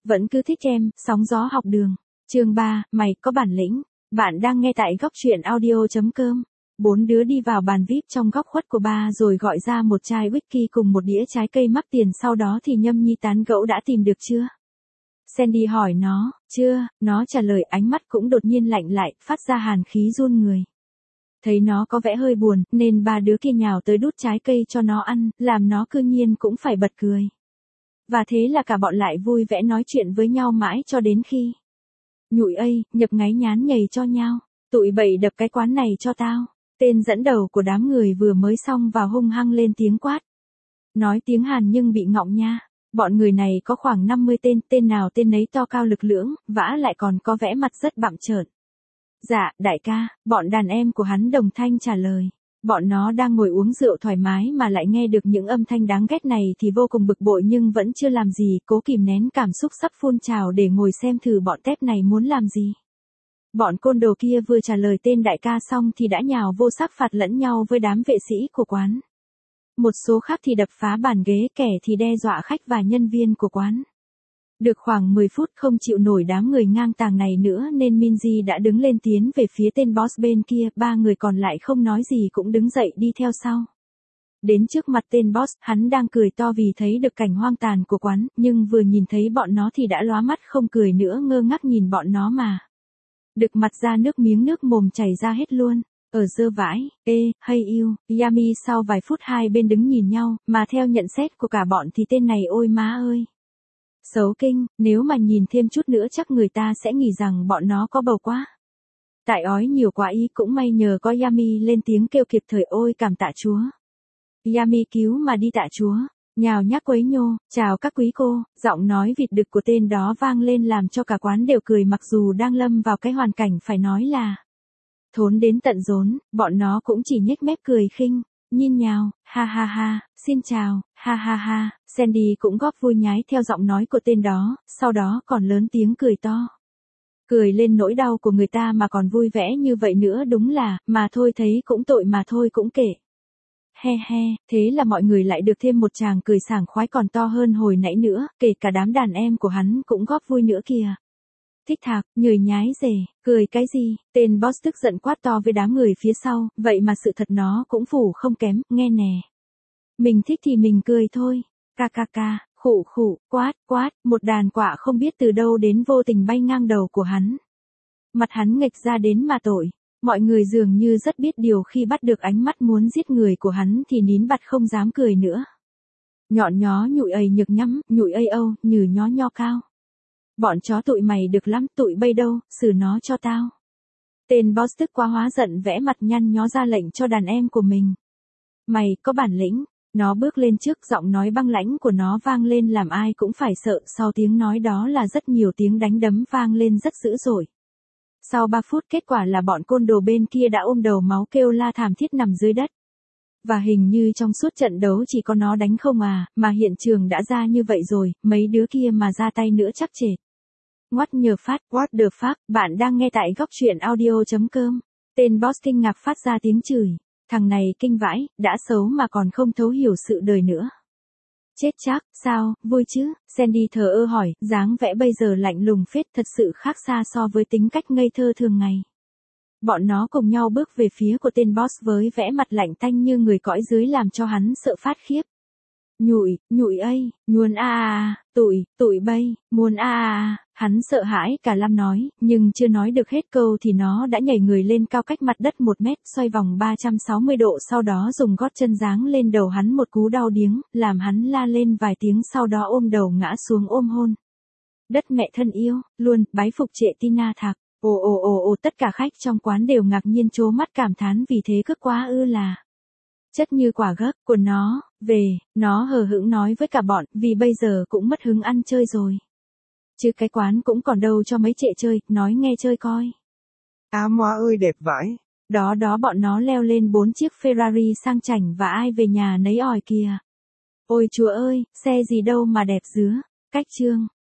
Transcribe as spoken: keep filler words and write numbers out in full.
Vẫn cứ thích em, sóng gió học đường. Chương ba, mày có bản lĩnh. Bạn đang nghe tại góc truyện audio chấm com. Bốn đứa đi vào bàn víp trong góc khuất của ba rồi gọi ra một chai whisky cùng một đĩa trái cây mắc tiền, sau đó thì nhâm nhi tán gẫu đã tìm được chưa? Sandy hỏi nó, chưa, nó trả lời, ánh mắt cũng đột nhiên lạnh lại, phát ra hàn khí run người. Thấy nó có vẻ hơi buồn, nên ba đứa kia nhào tới đút trái cây cho nó ăn, làm nó cư nhiên cũng phải bật cười. Và thế là cả bọn lại vui vẻ nói chuyện với nhau mãi cho đến khi nhụi ây, nhập ngáy nhán nhầy cho nhau. Tụi bậy đập cái quán này cho tao. Tên dẫn đầu của đám người vừa mới xong vào hung hăng lên tiếng quát. Nói tiếng Hàn nhưng bị ngọng nha. Bọn người này có khoảng năm mươi tên, tên nào tên nấy to cao lực lưỡng, vả lại còn có vẻ mặt rất bặm trợn. Dạ, đại ca, bọn đàn em của hắn đồng thanh trả lời. Bọn nó đang ngồi uống rượu thoải mái mà lại nghe được những âm thanh đáng ghét này thì vô cùng bực bội, nhưng vẫn chưa làm gì, cố kìm nén cảm xúc sắp phun trào để ngồi xem thử bọn tép này muốn làm gì. Bọn côn đồ kia vừa trả lời tên đại ca xong thì đã nhào vô sắc phạt lẫn nhau với đám vệ sĩ của quán. Một số khác thì đập phá bàn ghế, kẻ thì đe dọa khách và nhân viên của quán. Được khoảng mười phút không chịu nổi đám người ngang tàng này nữa nên Minzy đã đứng lên tiến về phía tên boss bên kia, ba người còn lại không nói gì cũng đứng dậy đi theo sau. Đến trước mặt tên boss, hắn đang cười to vì thấy được cảnh hoang tàn của quán, nhưng vừa nhìn thấy bọn nó thì đã lóa mắt không cười nữa, ngơ ngác nhìn bọn nó mà. Đực mặt ra nước miếng nước mồm chảy ra hết luôn. Ở dơ vãi, ê, hay yêu, yummy. Sau vài phút hai bên đứng nhìn nhau, mà theo nhận xét của cả bọn thì tên này ôi má ơi. Xấu kinh, nếu mà nhìn thêm chút nữa chắc người ta sẽ nghĩ rằng bọn nó có bầu quá. Tại ói nhiều quá ý, cũng may nhờ có Yami lên tiếng kêu kịp thời, ôi cảm tạ chúa. Yami cứu mà đi tạ chúa. Nhào nhác quấy nhô, chào các quý cô, giọng nói vịt đực của tên đó vang lên làm cho cả quán đều cười, mặc dù đang lâm vào cái hoàn cảnh phải nói là thốn đến tận rốn, bọn nó cũng chỉ nhếch mép cười khinh, nhìn nhào, ha ha ha, xin chào, ha ha ha. Sandy cũng góp vui nhái theo giọng nói của tên đó, sau đó còn lớn tiếng cười to. Cười lên nỗi đau của người ta mà còn vui vẻ như vậy nữa, đúng là, mà thôi thấy cũng tội mà thôi cũng kệ. He he, thế là mọi người lại được thêm một tràng cười sảng khoái còn to hơn hồi nãy nữa, kể cả đám đàn em của hắn cũng góp vui nữa kìa. Thích thạc, nhười nhái rể, cười cái gì, tên boss tức giận quát to với đám người phía sau, vậy mà sự thật nó cũng phủ không kém, nghe nè. Mình thích thì mình cười thôi, ca ca ca, khụ khụ, quát, quát, một đàn quạ không biết từ đâu đến vô tình bay ngang đầu của hắn. Mặt hắn nghệch ra đến mà tội. Mọi người dường như rất biết điều khi bắt được ánh mắt muốn giết người của hắn thì nín bặt không dám cười nữa. Nhọn nhó nhụi ầy nhực nhắm, nhụi ây âu, nhừ nhó nho cao. Bọn chó tụi mày được lắm, tụi bay đâu, xử nó cho tao. Tên boss tức quá hóa giận vẽ mặt nhăn nhó ra lệnh cho đàn em của mình. Mày có bản lĩnh, nó bước lên trước, giọng nói băng lãnh của nó vang lên làm ai cũng phải sợ, sau tiếng nói đó là rất nhiều tiếng đánh đấm vang lên rất dữ dội. Sau ba phút kết quả là bọn côn đồ bên kia đã ôm đầu máu kêu la thảm thiết nằm dưới đất. Và hình như trong suốt trận đấu chỉ có nó đánh không à, mà hiện trường đã ra như vậy rồi, mấy đứa kia mà ra tay nữa chắc chết. What nhờ phát, what the fuck, bạn đang nghe tại góc truyện audio chấm com. Tên boss kinh ngạc phát ra tiếng chửi. Thằng này kinh vãi, đã xấu mà còn không thấu hiểu sự đời nữa. Chết chắc, sao, vui chứ? Sandy thờ ơ hỏi, dáng vẻ bây giờ lạnh lùng phết, thật sự khác xa so với tính cách ngây thơ thường ngày. Bọn nó cùng nhau bước về phía của tên boss với vẻ mặt lạnh tanh như người cõi dưới làm cho hắn sợ phát khiếp. Nhụi, nhụi ây, nhuồn a a, tụi, tụi bay, muôn a a, hắn sợ hãi cả lăm nói, nhưng chưa nói được hết câu thì nó đã nhảy người lên cao cách mặt đất một mét, xoay vòng ba trăm sáu mươi độ, sau đó dùng gót chân giáng lên đầu hắn một cú đau điếng, làm hắn la lên vài tiếng, sau đó ôm đầu ngã xuống ôm hôn. Đất mẹ thân yêu, luôn, bái phục trệ Tina Thạc. Ồ ồ ồ ồ, tất cả khách trong quán đều ngạc nhiên trố mắt cảm thán vì thế cực quá ư là. Chất như quả gấc của nó, về, nó hờ hững nói với cả bọn, vì bây giờ cũng mất hứng ăn chơi rồi. Chứ cái quán cũng còn đâu cho mấy trệ chơi, nói nghe chơi coi. À moa ơi đẹp vãi. Đó đó bọn nó leo lên bốn chiếc Ferrari sang chảnh và ai về nhà nấy ỏi kìa. Ôi chúa ơi, xe gì đâu mà đẹp dứa. Cách chương.